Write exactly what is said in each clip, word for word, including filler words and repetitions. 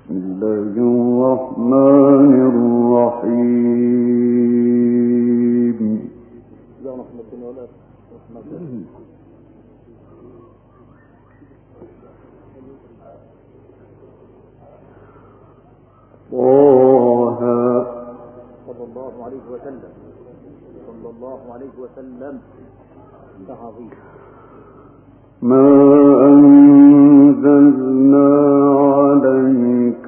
الله الرحمن الرحيم. طه صلى الله عليه وسلم صلى الله عليه وسلم تعظيم. ما أنزلنا عليك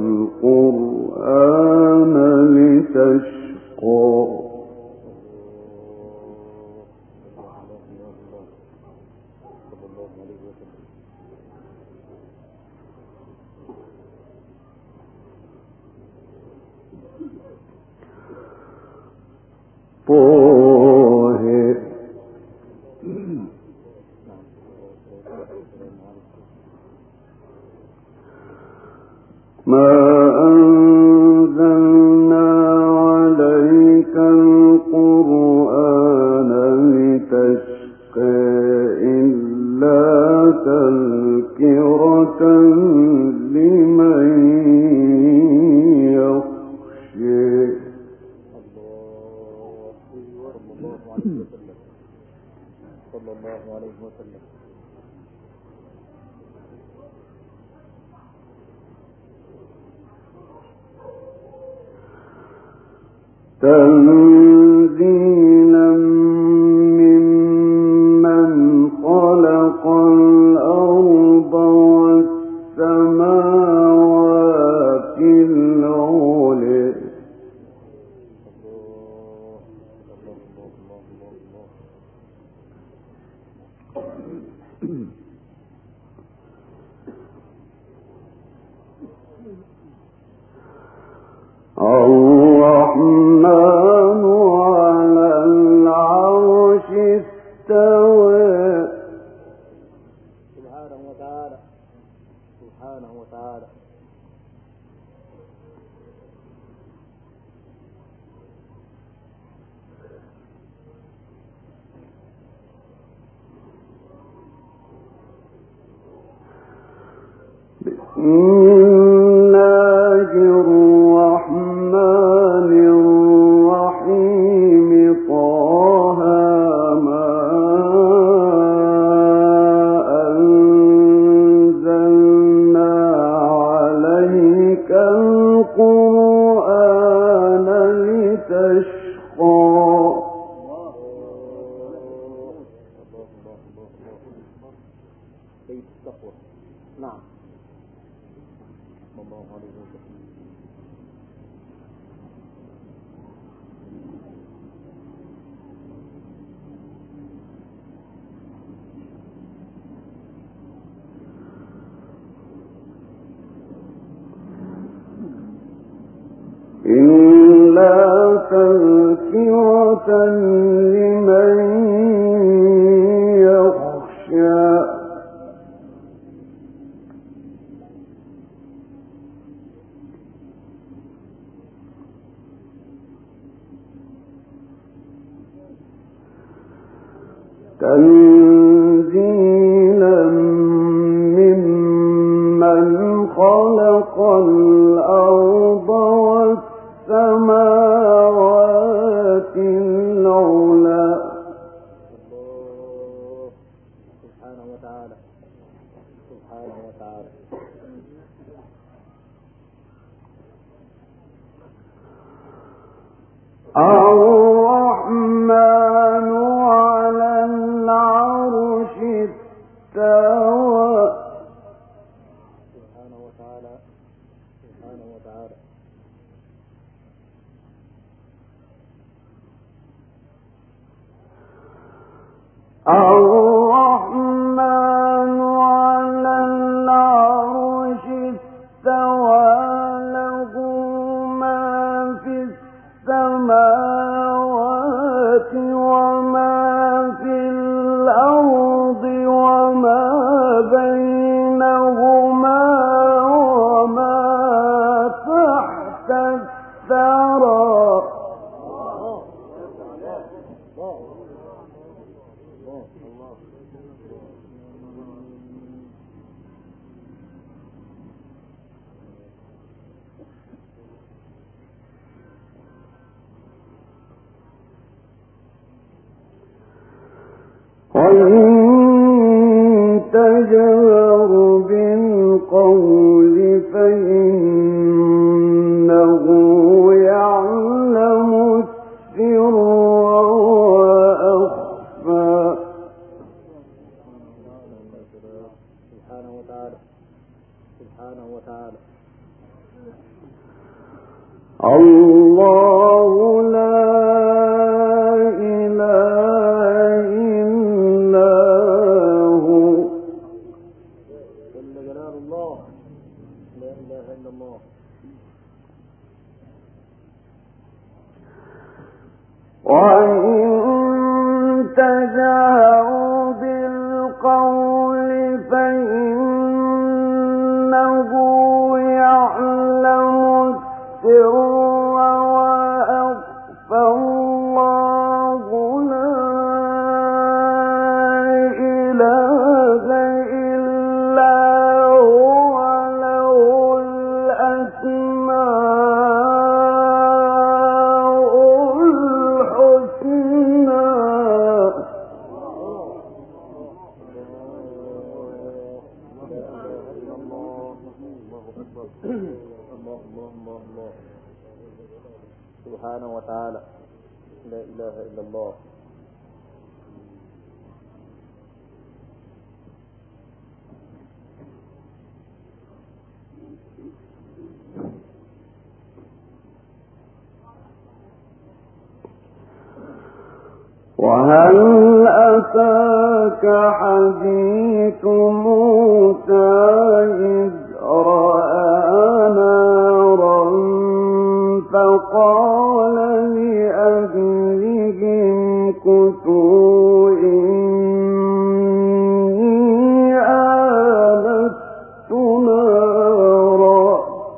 القرآن لتشقى. طه ما أنزلنا عليك القرآن لتشقى إلا تذكرة لمن يخشى. صلى الله عليه وسلم. تنزيلا ممن خلق الأرض والسماوات العلى. الرحمن على العرش استوى. سبحانه وتعالى سبحانه وتعالى. بسم الله الرحمن الرحيم. طه ما أنزلنا عليك القرآن لتشقى. بيت التقوى. نعم. صلى الله عليه وسلم. إلا تذكرة لمن يخشى. تنزيلا ممن خلق الأرض والسماوات العلى. سبحانه وتعالى سبحانه وتعالى. الرحمن على العرش استوى. سبحانه وتعالى سبحانه وتعالى. الرحمن على العرش استوى. له ما في السماوات وما في الأرض وما بينهما وما تحت الثرى. تجهر بالقول فإنه يعلم السر وأخفى. سبحانه وتعالى سبحانه وتعالى الله لا إله إلا هو جل جلال الله لا إله إلا الله. وإن تجهر بالقول فإنه يعلم السر وأخفى. الله لا إله إلا هو له الأسماء الحسنى. سبحانه وتعالى لا إله إلا الله. وهل أتاك حديث موسى إذ رأى نارا فقال لأهلهم كثوا إني آنست نارا.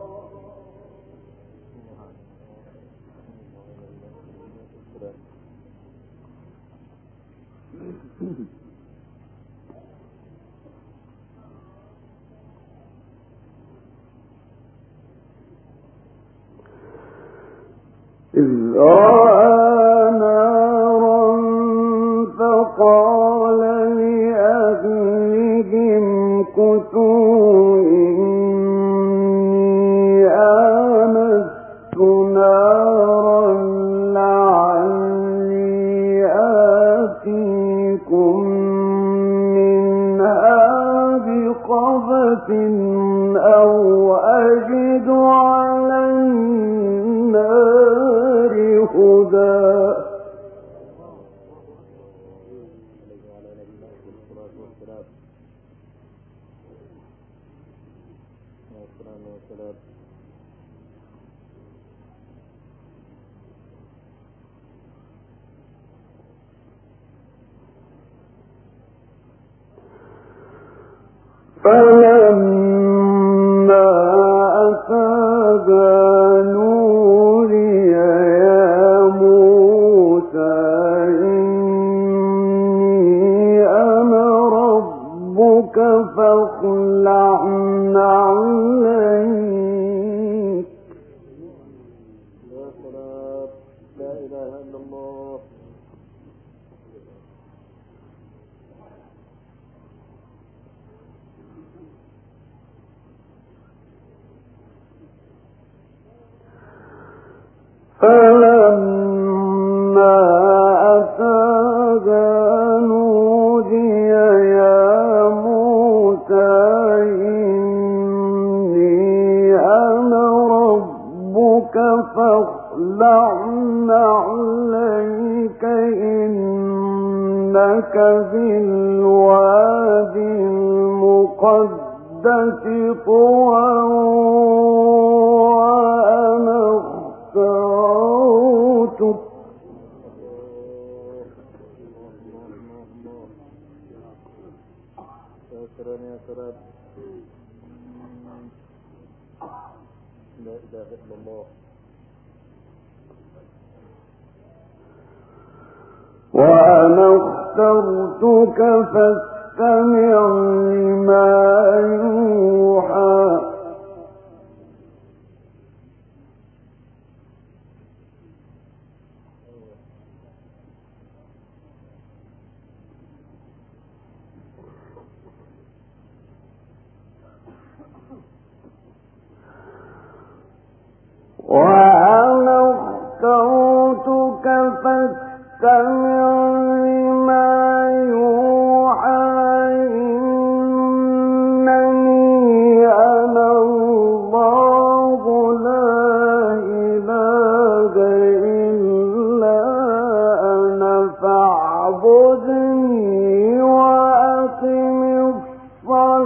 إذ رأى نارا فقال لأهلهم كثوا إني آنست نارا لعلي آتيكم منها بقبس أو أجد على النار هدى. فلما أفاقا نودي يا موسى إني أنا ربك فاخلع عليك. يا سلام لا إله إلا الله. فلما أتاها نودي يا موسى إني أنا ربك فاخلع عليك إنك بالوادي المقدس طوى وأنا اخترتك. يا سلام يا سلام لا إله إلا الله. وأنا اخترتك فاستمع لما يوحى.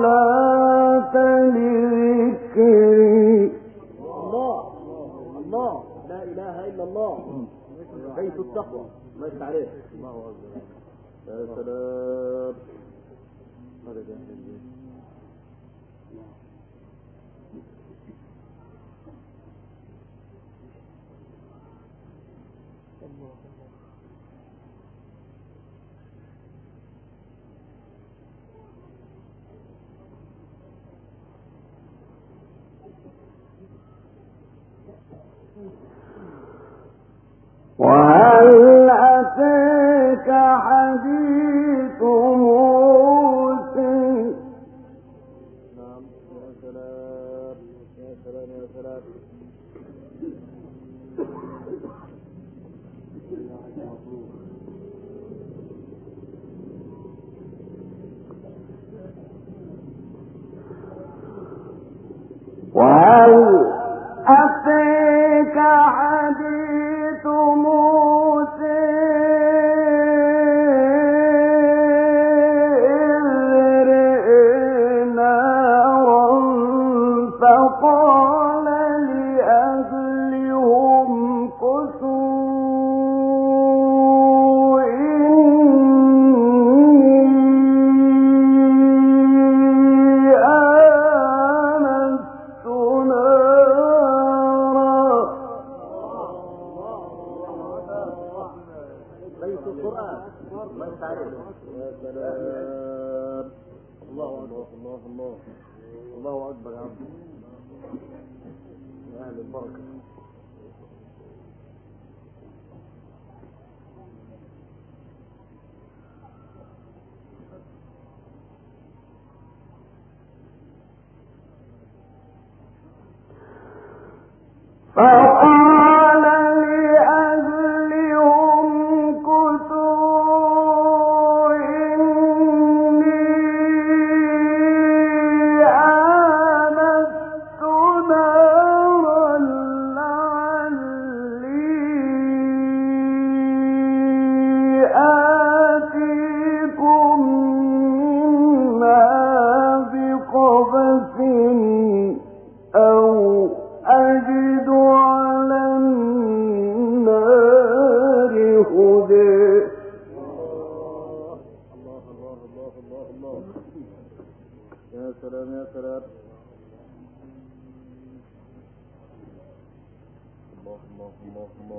الصلاة لذكري. الله الله لا إله إلا الله بيت التقوى. ما عليه. الله أكبر. يا سلام. وهل أتاك حديث موسى. نعم يا سلام يا سلام يا سلام. وهل أتاك حديث موسى إذ رأى نارا فقال لأهلهم كثوا إني آنست نارا. بيت القرآن. ما عليه. يا سلام. الله أكبر الله الله الله أكبر يا عبد. يا أهل البركة. فقال لأهلهم كثوا إني آنست نارا لعلي آتيكم منها بقبس أو أجد على النار هدى. الله الله الله الله الله. يا سلام يا سلام. الله الله الله الله.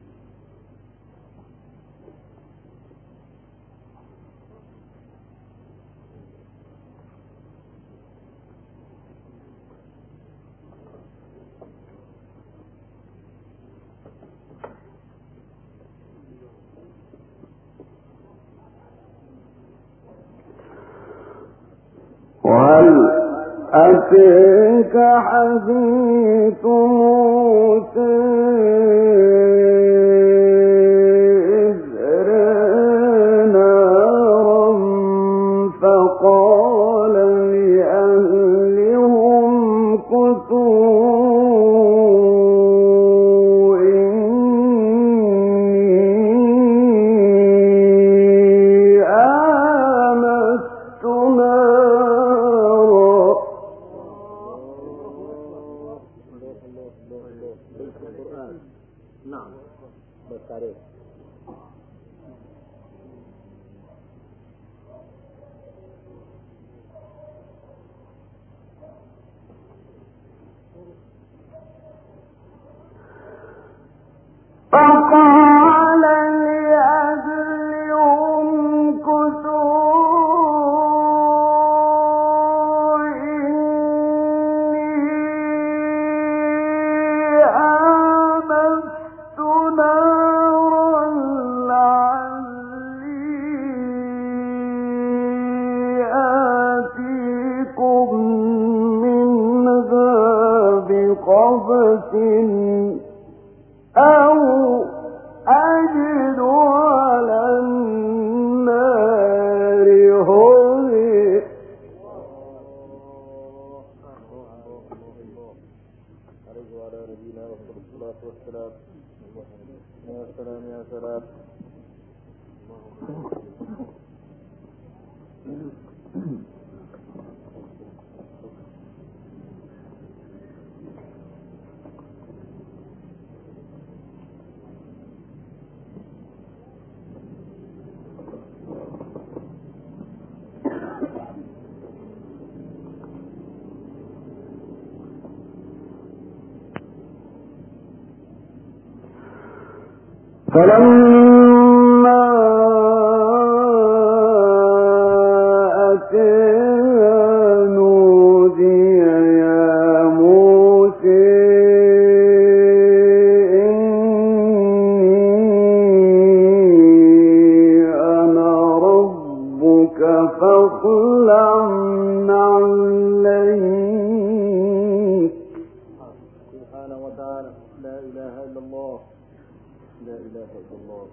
وهل أتاك حديث موسى إذ رأى نارا فقال لأهلهم كثوا إني آنست نارا. القرآن. نعم بس عليه. فقال لأهلهم كثوا إني آنست نارا لعلي آتيكم منها بقبس أو أجد على النار هدى. عليه وعلى نبينا الصلاة والسلام. يا سلام يا سلام. فلما أتاها نودي يا موسى إني أنا ربك فاخلع عليك. سبحانه وتعالى. لا إله إلا الله. لا إله إلا الله.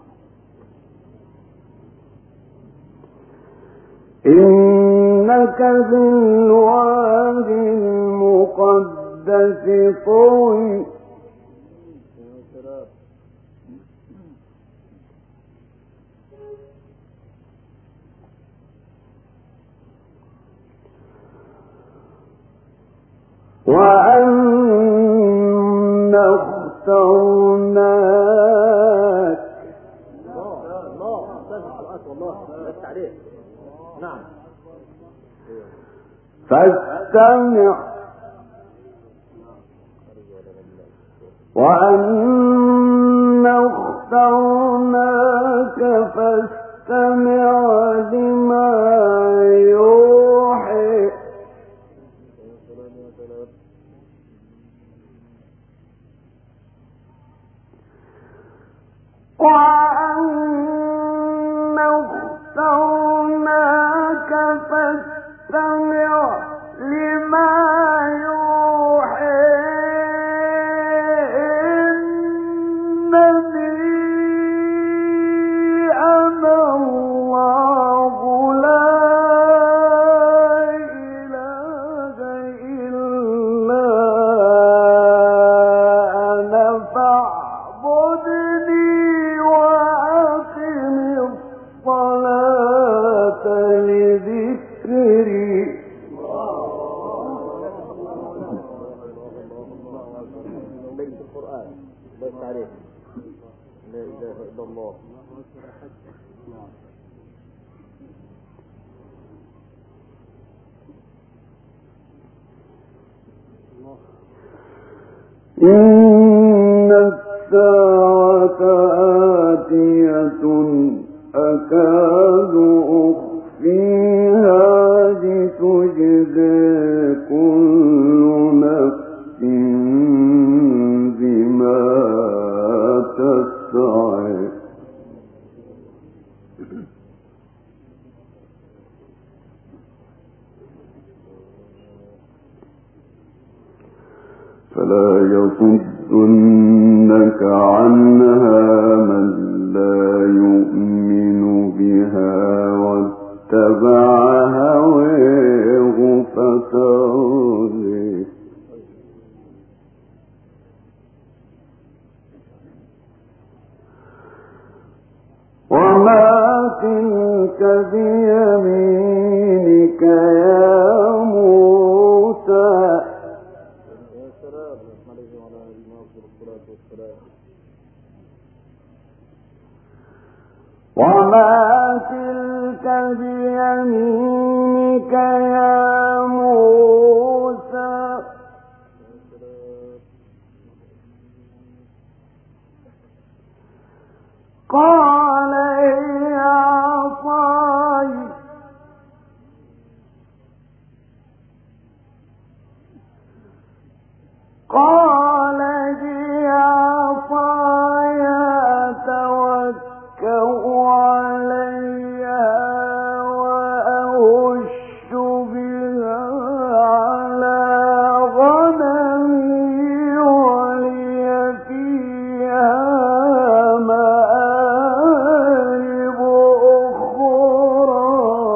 إنك بالواد المقدس طوي. وأن اخترناك. الله الله الله بس عليه. نعم. فاستمع وأن اخترناك فاستمع لما يوحي. وأن اخترناك فاستمع لما يوحي إنني أنا الله لا إله إلا أنا فاعبدني وأقم الصلاة لذكري. بيت القرآن بس عليه. لا إله إلا الله. إن الساعة آتية أكاد أخفيها لتجزى كل نفس بما تسعى. فلا يصدنك عنها من لا يؤمن بها واتبع هواه فتردي. وما تلك بيمينك يا موسى. وما تلك بيمينك يا موسى. قال هي عصاي قال هي عصاي أتوكأ عليها وأهش بها على غنمي ولي فيها مآرب أخرى.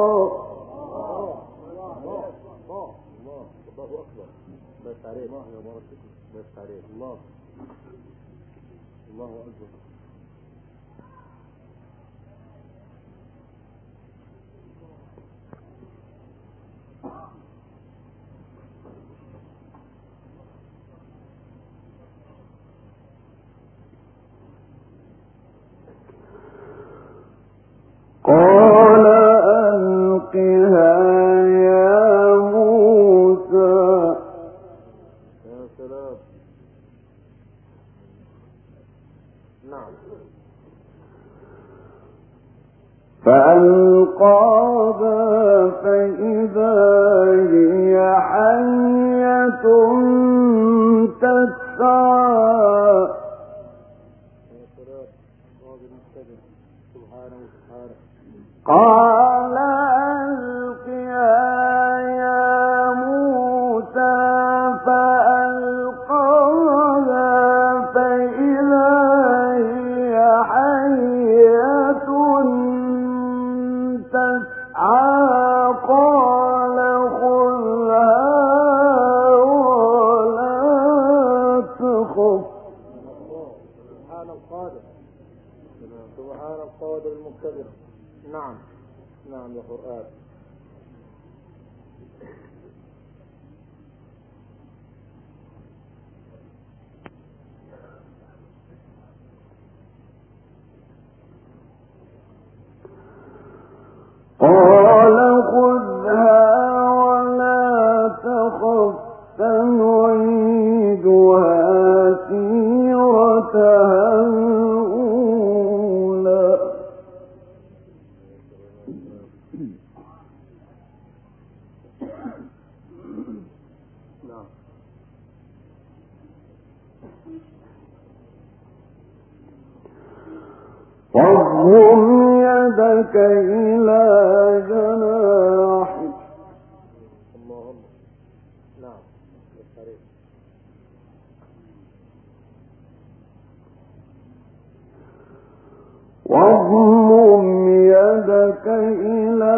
بس عليه. الله يا بارك بس عليه. الله الله أكبر. قال ألقها يا موسى. يا سلام. نعم. فألقاها فإذا هي حية تسعى قال ألقها يا موسى فألقاها فإذا هي حية تسعى قال خذها ولا تخف. سبحان القادر سبحان القادر المقتدر. نعم نعم يا قرآن. قال خذها ولا تخف سنعيدها سيرتها الأولى. واضم يدك إلى جناحك. اللهم نعم بالطريق. واضم يدك إلى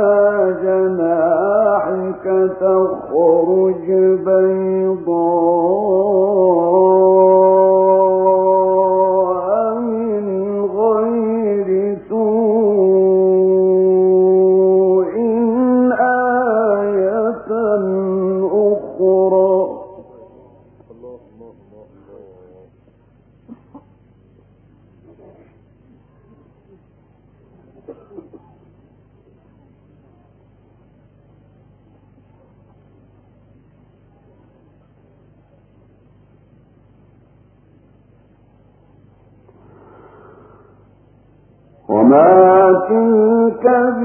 جناحك تخرج بيضاء من غير سوء آية أخرى. الله الله الله الله. وما تلك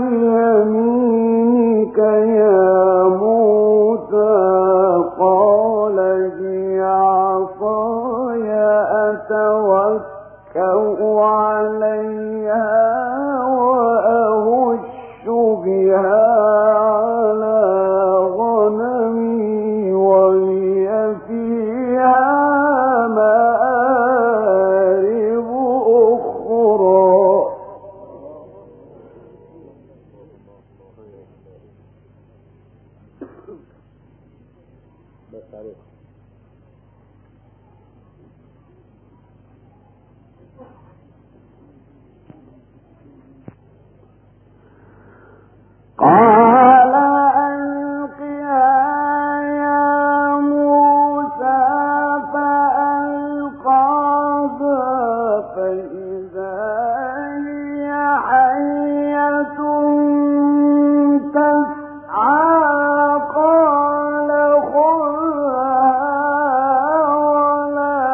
بيمينك يا موسى قال هي عصاي أتوكأ عليها وأهش بها على غنمي ولي فيها مآرب أخرى. بالطريق. قال ألقها يا موسى فألقاها فإذا هي حية تسعى قال خذها ولا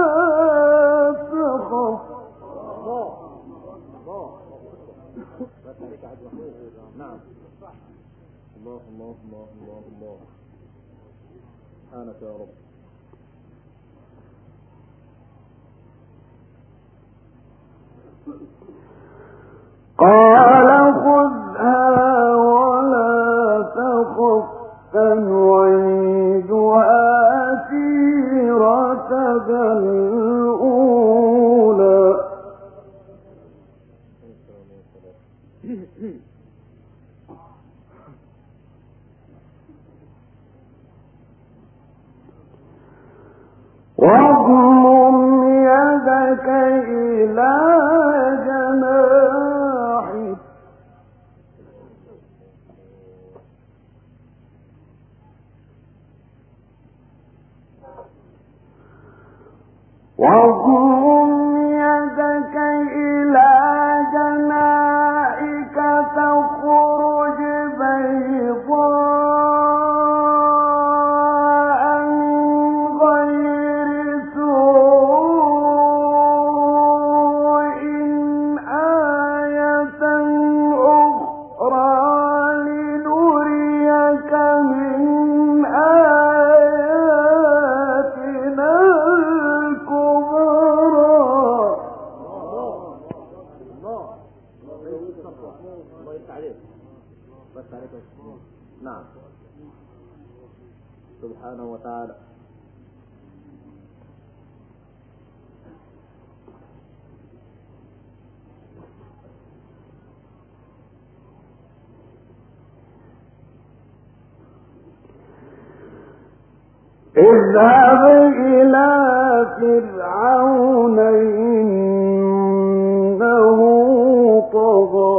تخف. الله الله. بالطريق عبد الرحمن. نعم. الله الله الله الله الله. سبحانك يا رب. قال خذها ولا تخف سنعيدها سيرتها الأولى. واضمم يدك إلى جناحك واضمم يدك إلى جناحك تخرج بيضاء من غير سوء آية أخرى. سبحانه وتعالى. اذهب إلى فرعون إنه طغى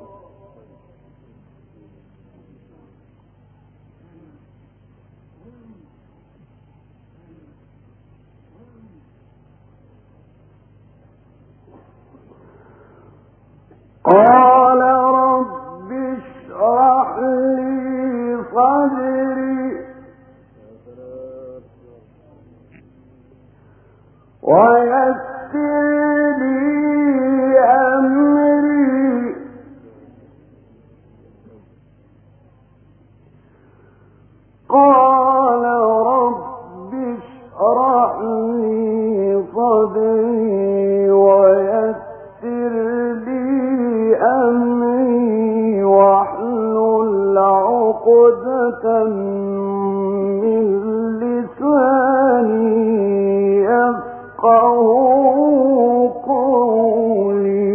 قال رب اشرح لي صدري ويسر لي أمري قال رب اشرح لي صدري ويسر لي أمري واحلل عقدة من لساني يفقهوا قولي.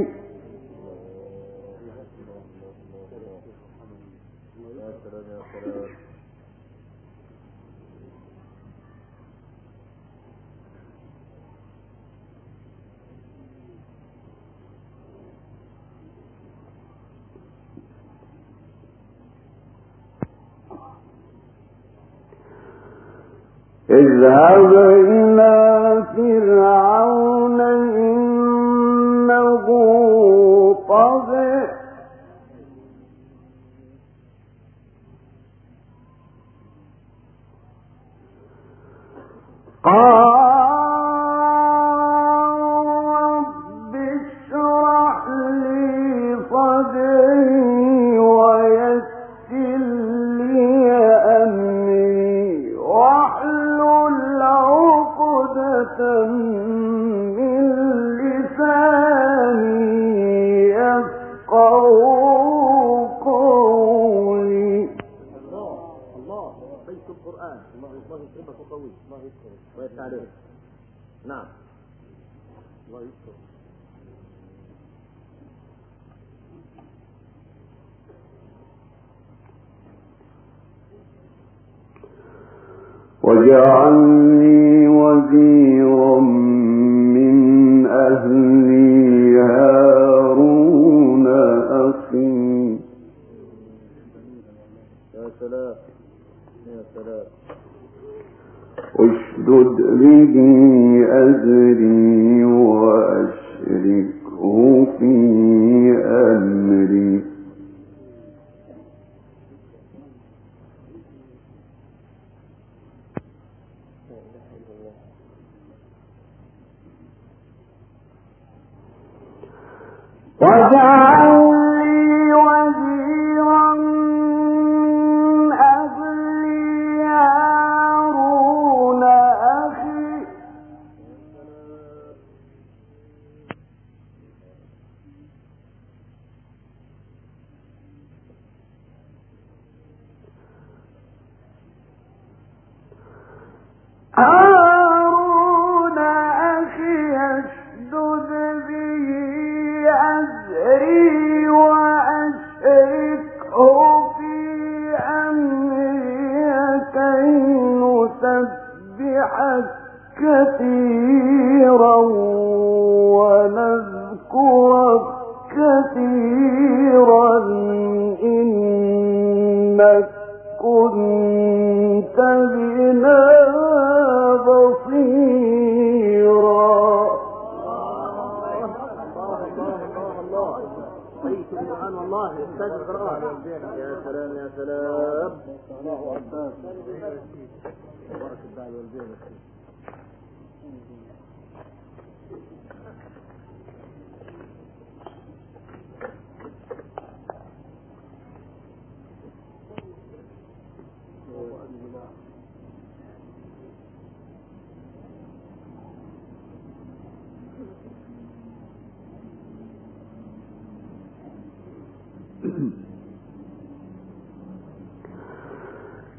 يا سلام يا سلام. اذهب إلى فرعون إنه طغى قال رب اشرح لي صدري ويسر لي أمري واحلل عقدة من لساني يفقهوا قولي. الله الله بيت القرآن. الله الله يكرمك وقوي. الله يكرمك ويفتح عليك. نعم الله يكرمك. واجعل لي وزيرا من أهلي هارون أخي. يا سلام يا سلام. اشدد به أزري وأشركه في أمري واجعل لي وزيرا من أهلي هارون أخي. هارون أخي اشدد به أزري وأشركه في أمري كي نسبحك كثيرا ونذكرك كثيرا إنك كنت بنا بصيرا. بيت القرآن والله أستاذ القرآن. يا سلام يا سلام. الله أكبر. بارك الله والدين.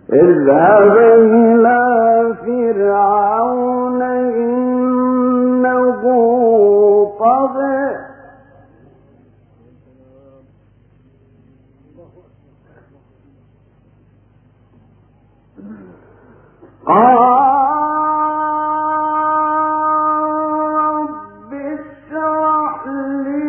اذهب إلى فرعون إنه طغى قال رب اشرح لي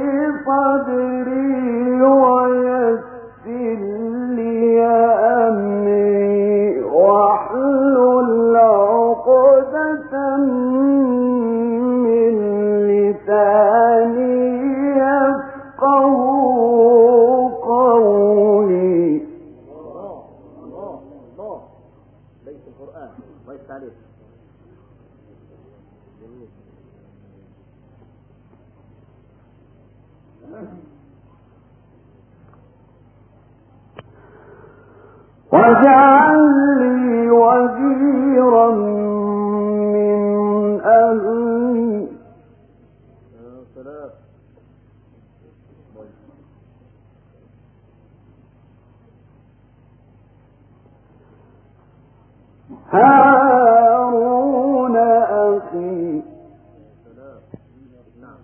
صدري ويسر لي أمري واحلل عقدة من لساني يفقهوا قولي. الله الله الله ليس القرآن الله يفتح عليك. جميل. واجعل لي وزيرا من أهلي يا سلام. هارون أخي يا سلام. نعم.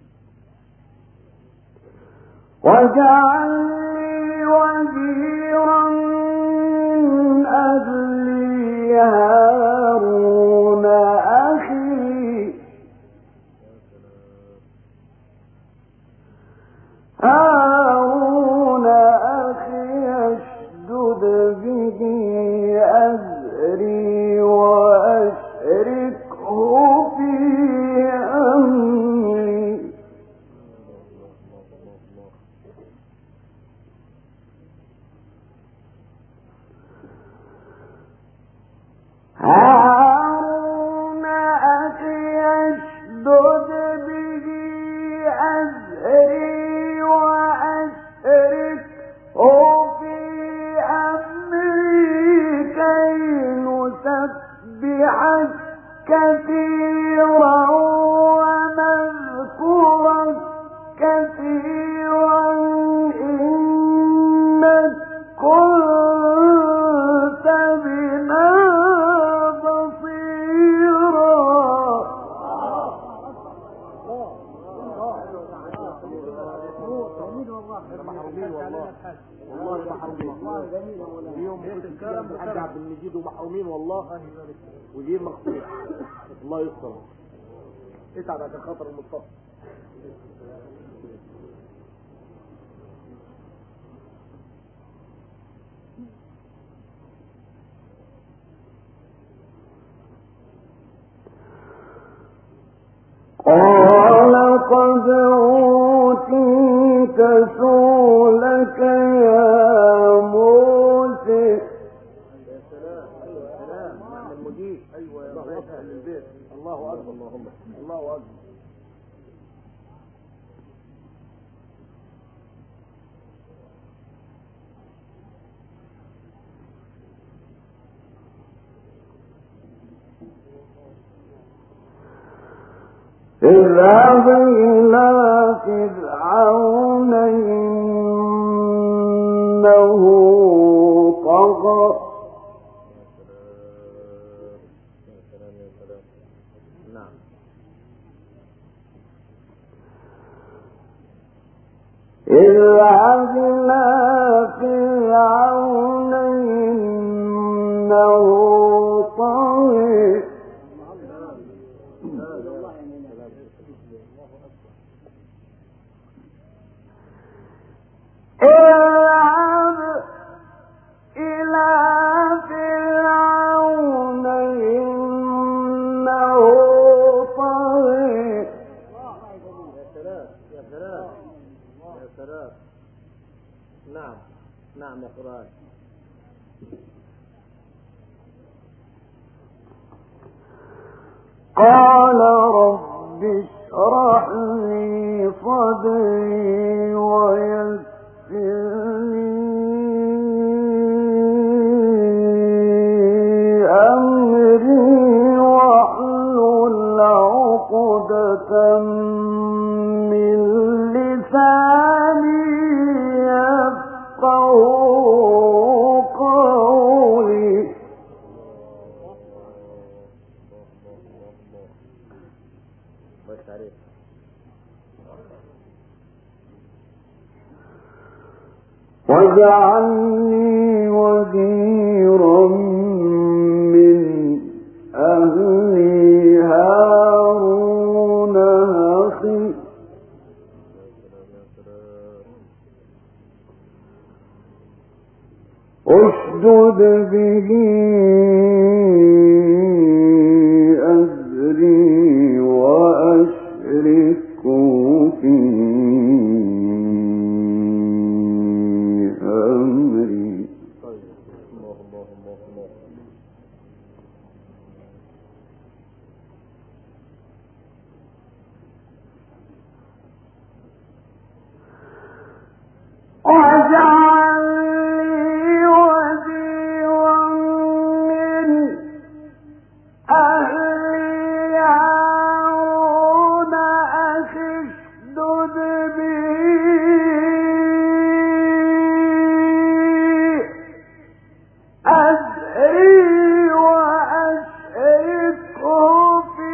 واجعل لي وزيرا من أهلي هارون أخي هارون أخي اشدد به أزري وأشركه في أمري هارون أخي اشدد به أزري وأشركه في أمري كي نسبحك كثيرا ونذكرك كثيرا إنك كنت بنا بصيرا. محرومين والله والله محرومين. اليوم كنت الكلام الحاج عبد المجيد ومحرومين والله ودين مخصوص. الله يستر. اتعب عشان خاطر المصطفى. قال قد أوتيت سؤلك يا موسى. يا سلام. ايوه يا سلام. نعم المجيد. ايوه يا الله اهل البيت. الله اكبر. اللهم الله اكبر. اذهب إلى فرعون إنه طغى يا سلام يا سلام. نعم. اذهب إلى فرعون إنه طغى اذهب إلى فرعون إنه طغى. يا سلام يا سلام يا سلام. نعم نعم يا قرآن. قال رب اشرح لي صدري ويسر لي أمري واحلل عقدة من لساني يفقهوا قولي. واجعل لي وزيرا من أهلي هارون أخي اشدد به أزري وأشركه في أمري. واجعل لي وزيرا من أهلي هارون أخي اشدد به أزري وأشركه في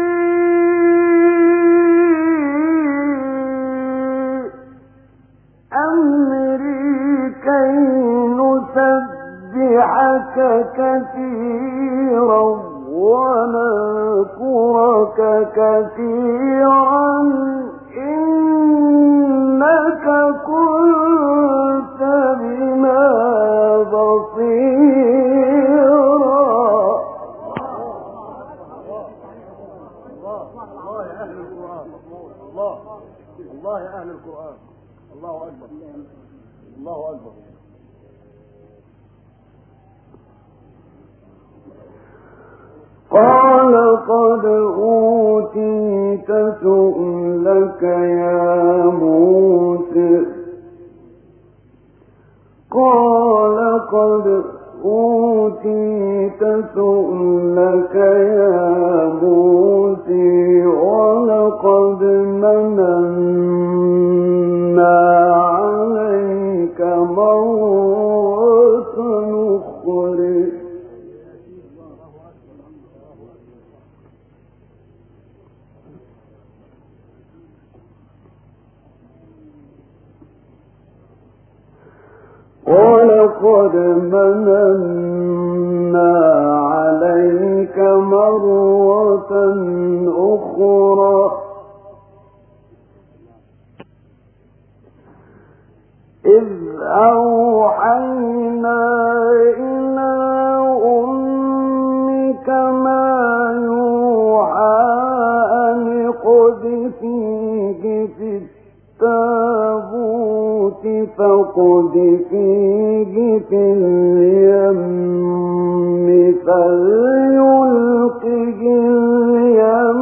أمري كي نسبحك كثيرا ونذكرك كثيرا إنك كنت بنا بصيرا. الله يا أهل القرآن، الله الله يا أهل القرآن، الله أكبر الله أكبر. قال قد أوتيت سؤلك يا موسى قال قد أوتيت سؤلك يا موسى ولقد مننا عليك مرة أخرى ولقد مننا عليك مرة أخرى إذ أوحينا إلى أمك ما يوحى أن اقذفيه في التابوت فاقذفيه في اليم فليلقه اليم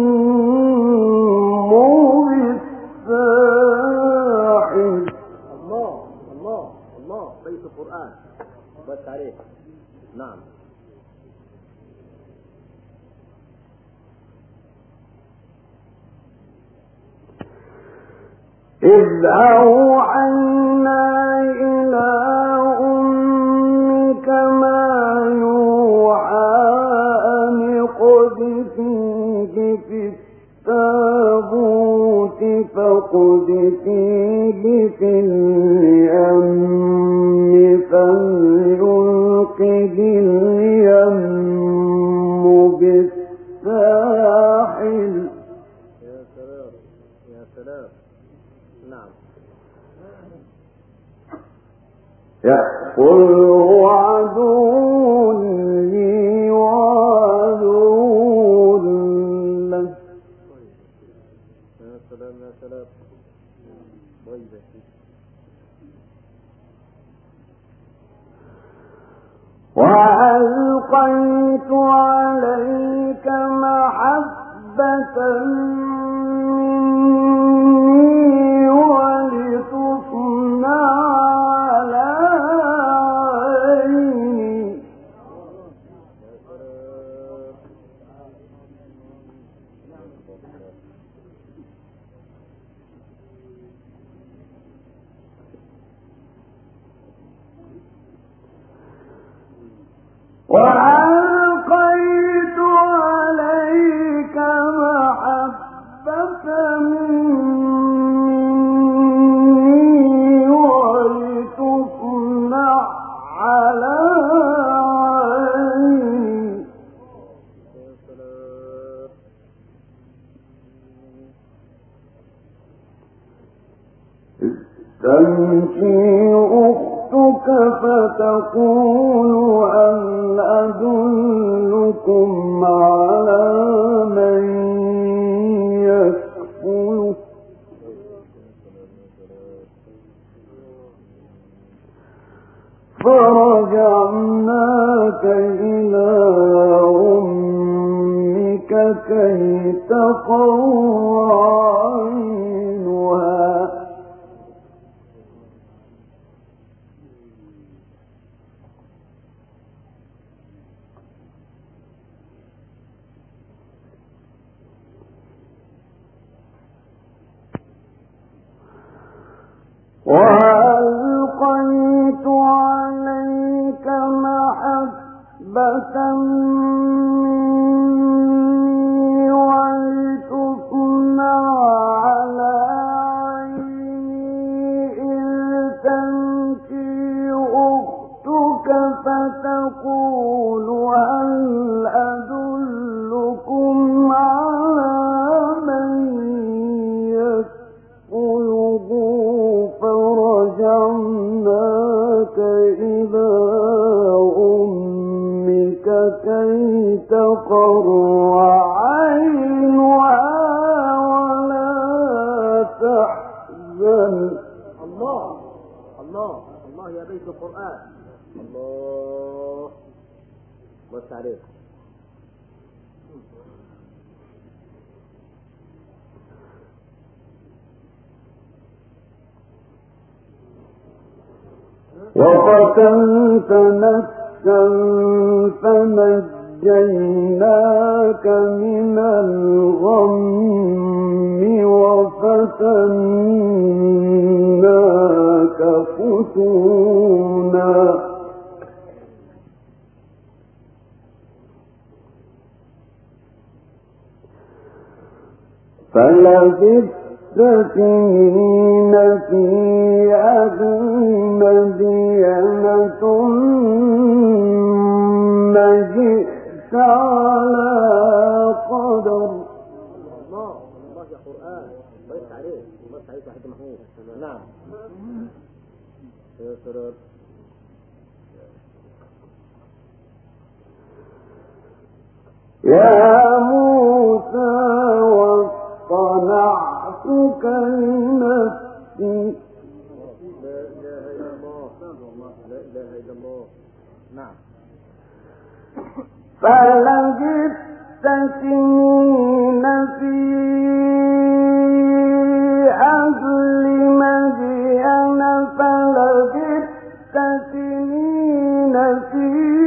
بالساحل. الله الله الله بيت القرآن بس عليه. نعم إذ أوحينا إلى أمك ما يوحى أن اقذفيه في التابوت فاقذفيه في اليم فليلقه اليم بالساحل. يا سلام يا سلام. نعم يأكله عدو لي وعدو له. يا سلام يا سلام. طيب وألقيت عليك محبة مني ولتصنع على عيني. وألقيت عليك محبة مني ولتصنع تمشي أختك فتقول هل أدلكم على من يكفله فرجعناك إلى أمك كي تقر عينها وألقيت عليك محبة مني ولتصنع على عيني إذ تمشي أختك فتقول هل أدلكم على من يكفله فرجعناك إلى أمك كي تقر عينها ولا تحزن. الله الله الله يا بيت القرآن. الله بس عليك. وقتلت نفسا فنجيناك من الغم وفتناك فتونا فلبثت سنين في أهل مدينة ثم جئت على قدر. الله الله يا قرآن. بس عليك بس عليك يا حاج محمود. نعم يا سلام. يا موسى واصطنعتك لنفسي. لا إله إلا الله. لا إله إلا الله. نعم. فلبثت سنين في أهل مدين فلبثت سنين في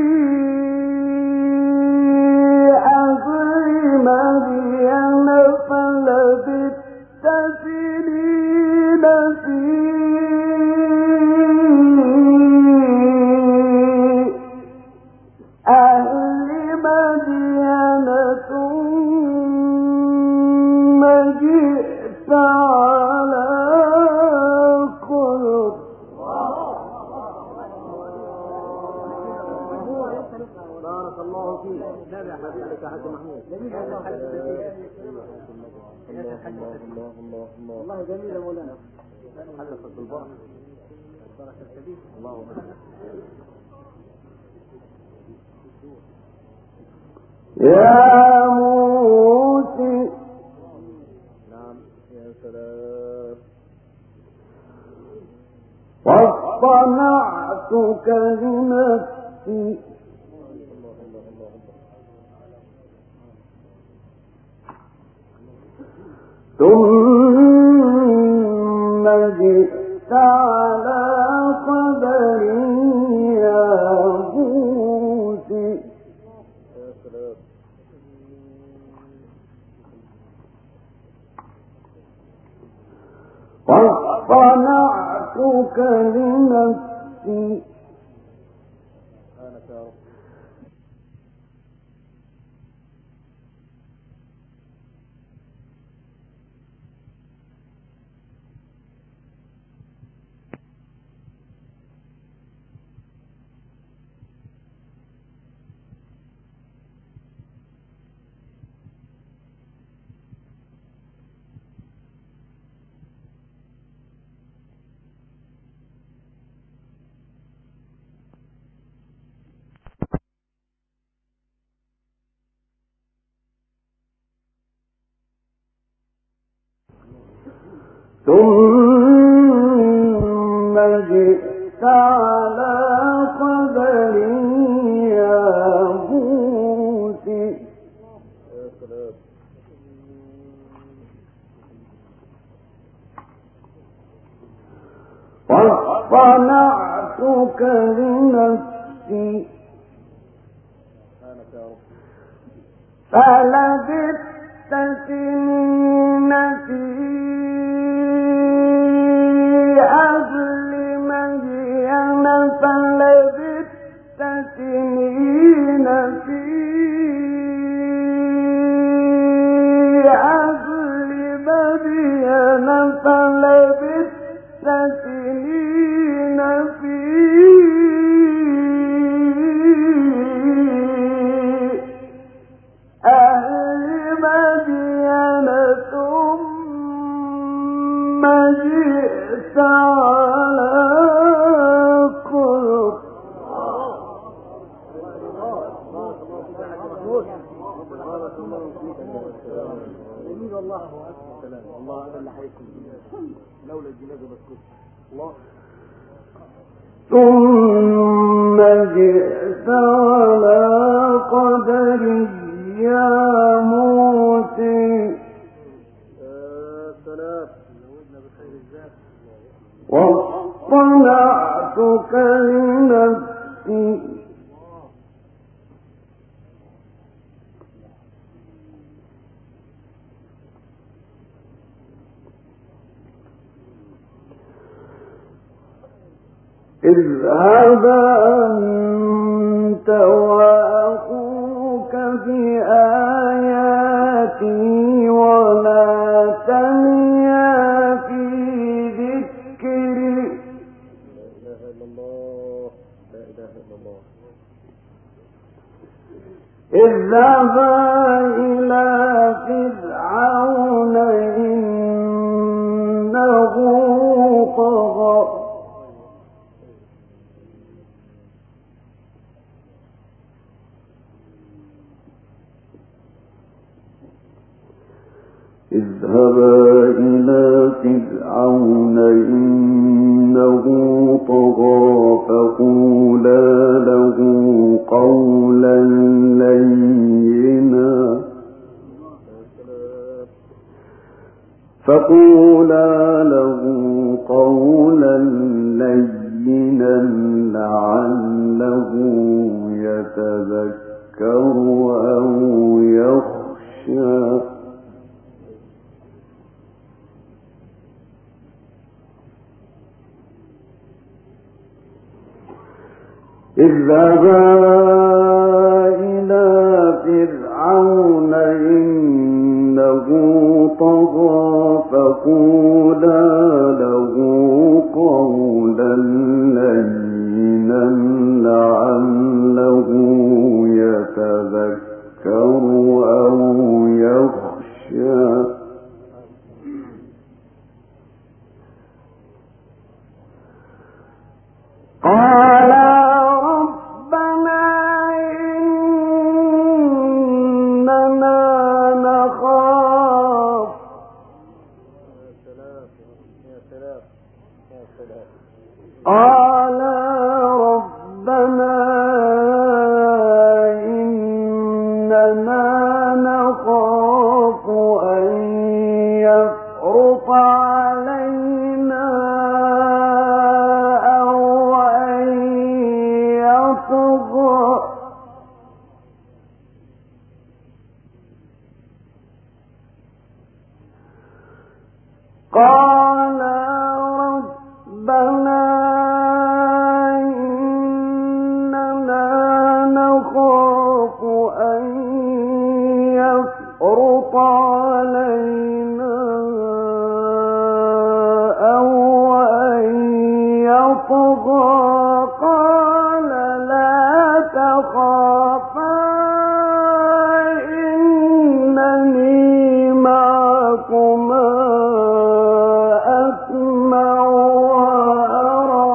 مدين فلبثت سنين في أهل مدين ثم جئت على قدر. بارك الله فيك. تابع حبيبك يا حاج محمود. جميل والله. الله الله الله الله الله جميل يا مولانا. حدث بالبركه. البركه الكبيره. الله اكبر. يا موسى. نعم يا سلام. واصطنعتك لنفسي. ثم جئت على قدر يا موسى. يا سلام. واصطنعتك لنفسي. سبحانك يا رب. ثم جئت على قدر يا موسى واصطنعتك لنفسي فلبثت سنين في أهل مدين فلبثت سنين في أهل مدين فلبثت سنين في أهل مدين ثم جئت على قرب جميل والله. الله انا اللي حيكون لولا الجنازه مسكوت الله. ثم جئت على قدر يا موسى واصطنعتك لنفسي اذهبا أنت وأخوك بآياتي ولا تنيا في ذكري لا إله إلا الله لا إله إلا الله. اذهبا إلى فرعون إنه طغى اذهبا إلى فرعون إنه طغى فقولا له قولا لينا فقولا له قولا لينا لعله يتذكر أو يخشى اذهبا إلى فرعون إنه طغى فقولا له قولا لينا لعله يتذكر أو يخشى قال قال ربنا إننا نخاف أن يفرط علينا أو أن يطغى قال ربنا فرط علينا أو أن يطغى قال لا تخافا إنني معكما أسمع وأرى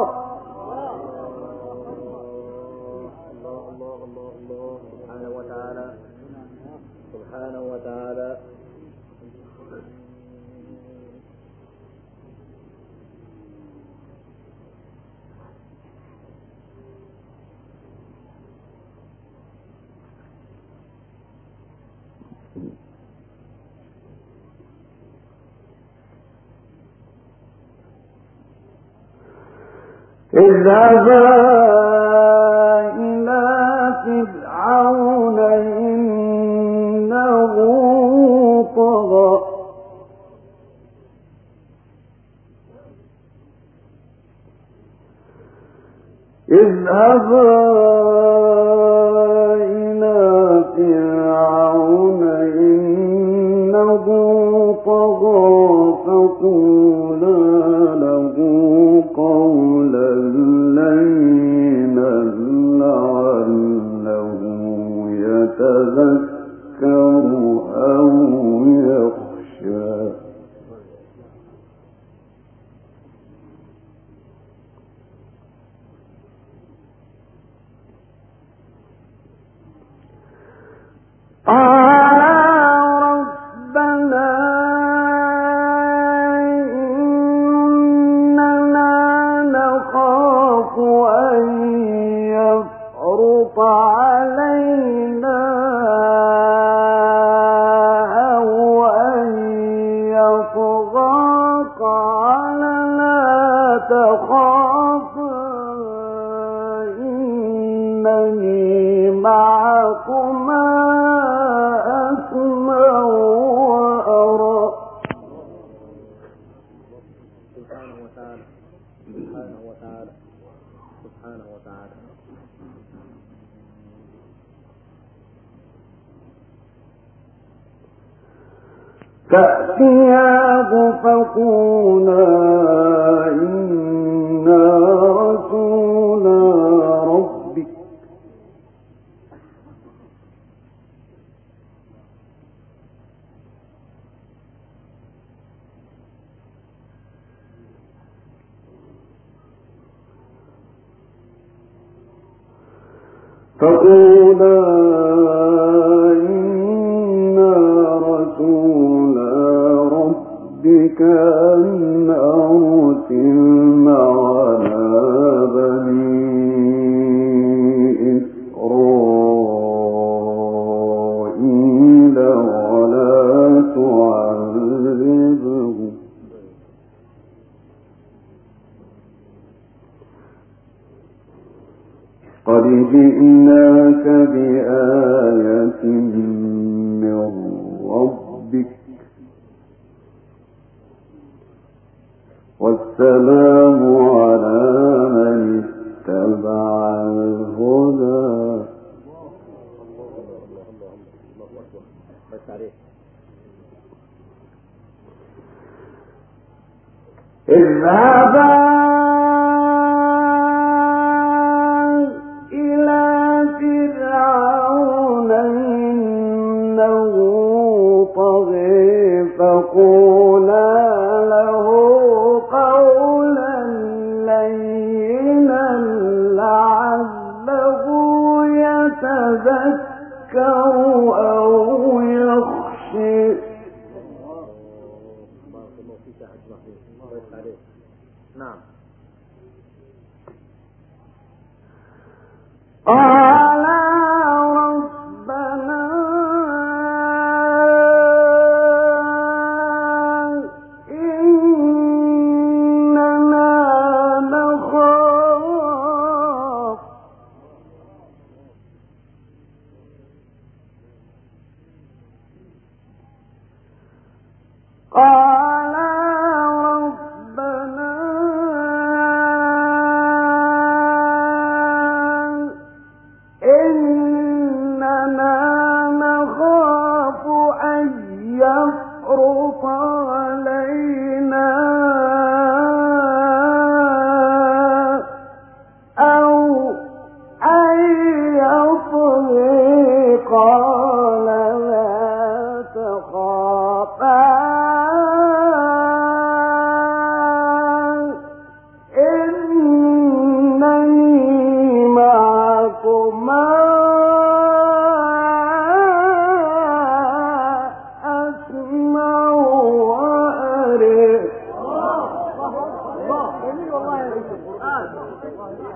اذهبا إلى فرعون إنه طغى اذهبا إلى فرعون إنه طغى فقولا له قولا لينا لعله يتذكر أو يخشى فأتياه فقولا إنا رسولا ربك فقولا أن أرسل معنا بني إسرائيل ولا تعذبهم قد جئناك بآية من ربك والسلام على من اتبع الهدى اذهبا إلى فرعون إنه طغى فقولا له قولا لينا لعله يتذكر أو يخشى نعم قال ربنا إننا نخاف قال ربنا إننا نخاف أن يفرط علينا أو أن يطغى قال لا تخافا إنني معكما أسمع وأرى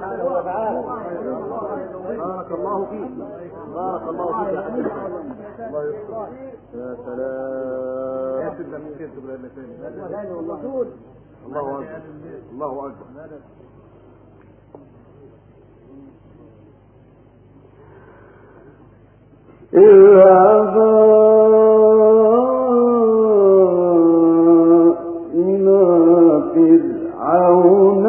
بارك الله فيك بارك الله فيك يا حبيبي يا سلام الله اكبر الله اكبر. اذهبا إلى فرعون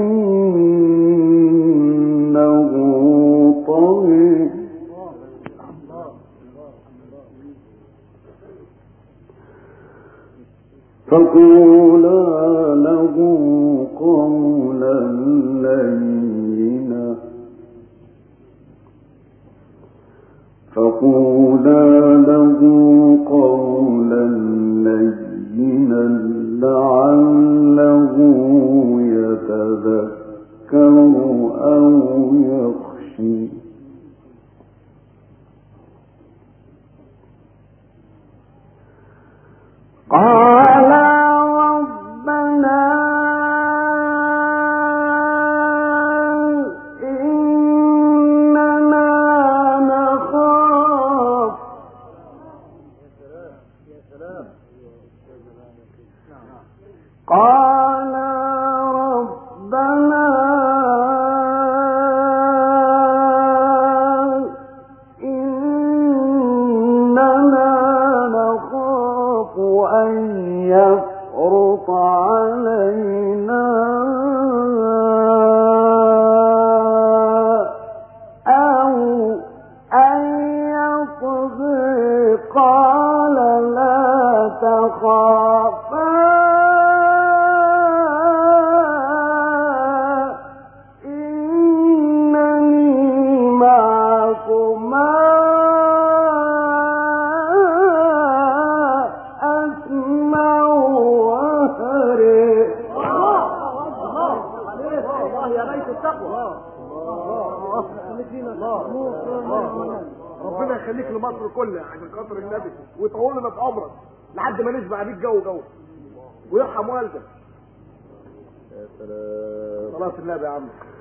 إنه طغى فقولا له قولا لينا فقولا له قولا لينا لعله يتذكر أو يخشى. قال ربنا إننا نخاف قال ربنا إننا نخاف أن يفرط علينا أو أن يطغى قال لا تخافا إنني معكما أسمع وأرى. الله يا بيت التقوى. ربنا يخليك لمصر كلها عشان خاطر النبي ويطول لنا في عمرك لحد ما نشبع بيك جو جو ويرحم والدك. يا سلام صلاة النبي يا عم.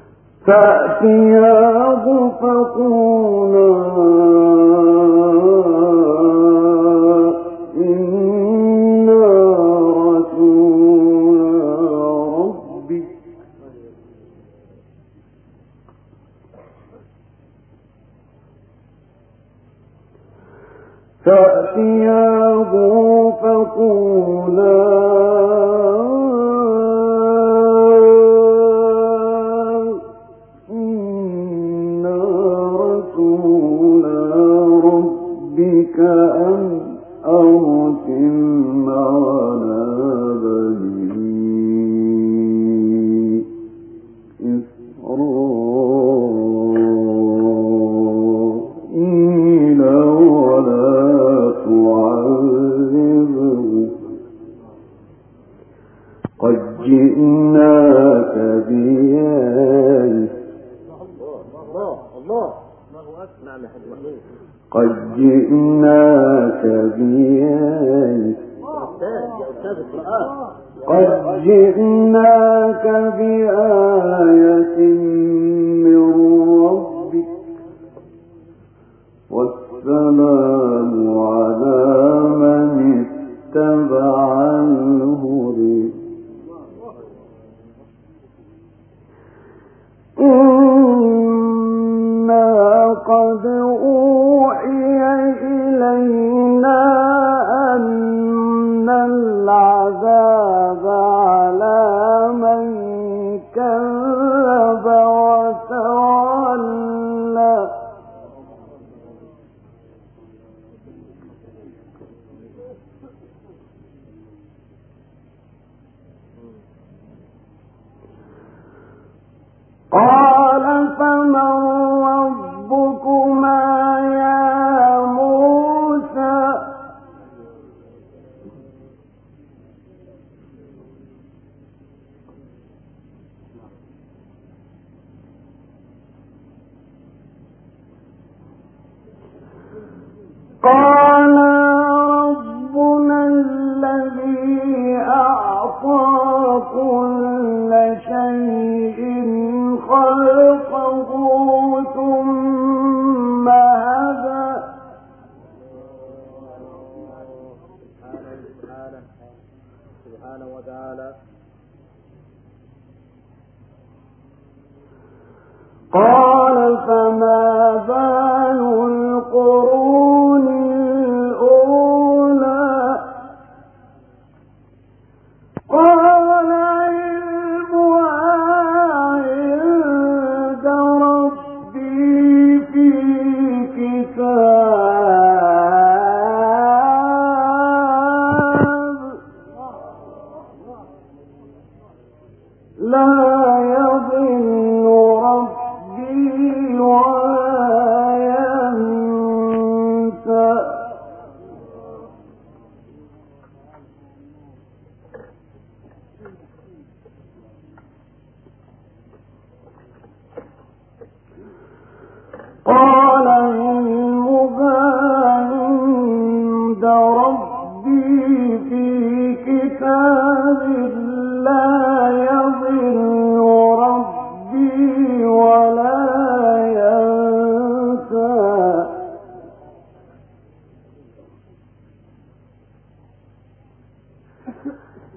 فأتياه فقولا إنا رسول ربك فأتياه فقولا إنا رسول ربك أن أرسل معنا بني إسرائيل ولا تعذبه قد جئناك بآية قد جئناك بآية قد جئناك بآية من ربك والسلام على من اتبع الهدى. إنا قد أوحي إلينا أن العذاب على من كذب وتولى قال فمن ربكما يا موسى قال ربنا الذي أعطى كل شيء خلقه ثم هدى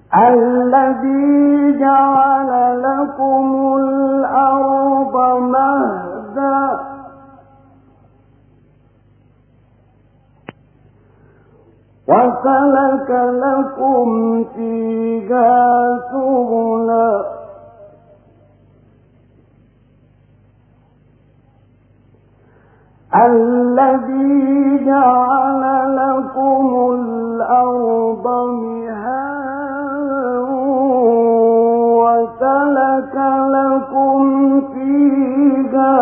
الذي جعل لكم الأرض مهدا وسلك لكم فيها سبلا الذي جعل لكم الأرض مهادا وسلك لكم فيها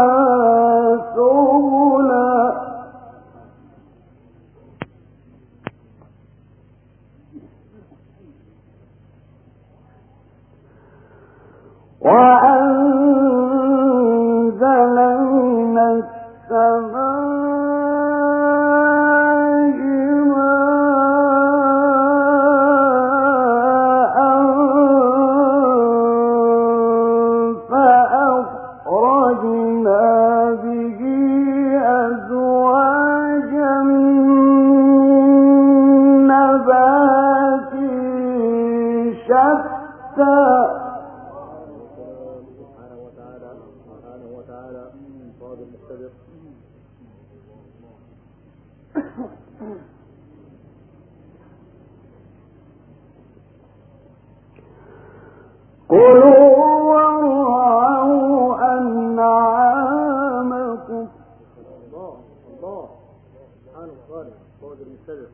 سبلا وأنزل من السماء ماء فأخرجنا به أزواجا من نبات شتى كلوا وارعوا أنعامكم الله الله سبحانه وتعالى قادر مستدر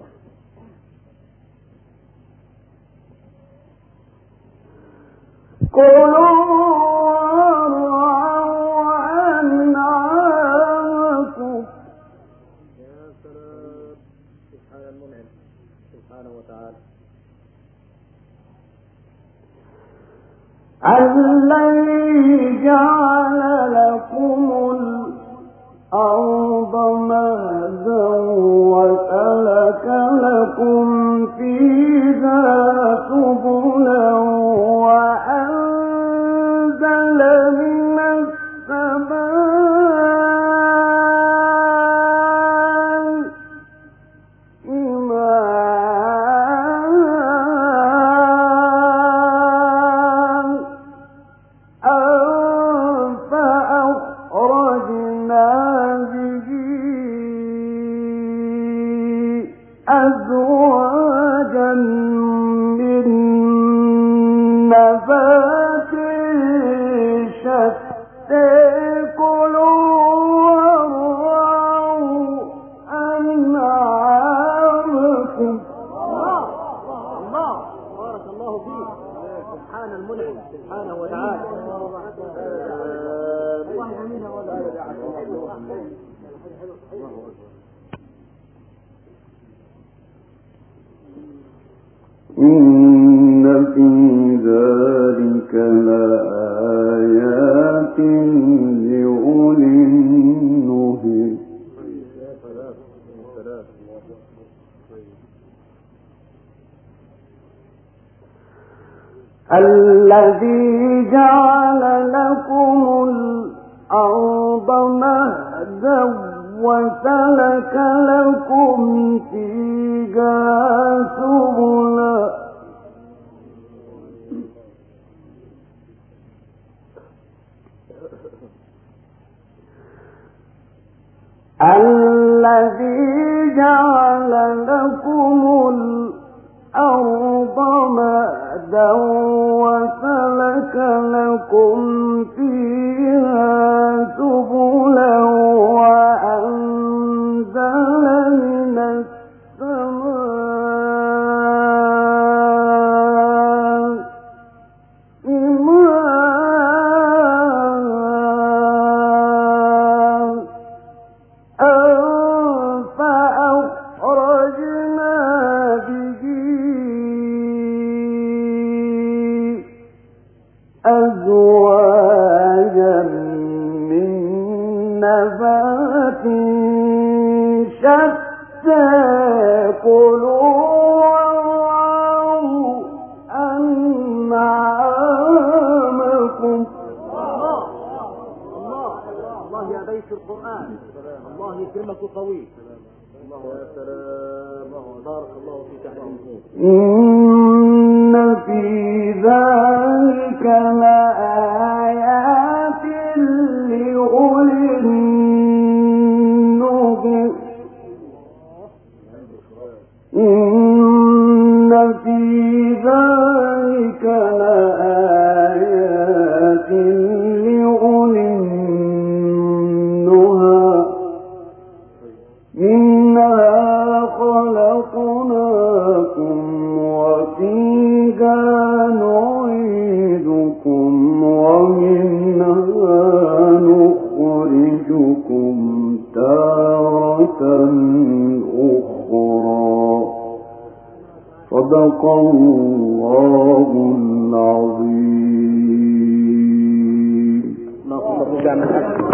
كلوا وارعوا أنعامكم يا سلام سبحان المنعم سبحانه وتعالى الذي جعل لكم الأرض مهدا وسلك لكم فيها سبلا وأنزل من السماء أزواجا من نبات شتى كلوا وارعوا أنعامكم الله الله بارك الله فيك سبحان المنعم سبحانه وتعالى الله يعيننا ولا إن في ذلك لآيات لأولي النهي الذي جعل لكم الأرض مهدا وسلك لكم فيها سبلا الذي جعل لكم الأرض مهدا وسلك لكم فيها سبلا وأنزل من السماء أزواجا من نبات شتى كلوا وارعوا أنعامكم الله الله الله يا بيت القرآن الله يكرمك قوي الله يا سلام بارك الله فيك إن في ذلك لآيات لأولي النهى إن في ذلك لآيات لأولي النهى منها خلقناكم وفيها نعيدكم ومنها نخرجكم تارة أخرى صدق الله العظيم.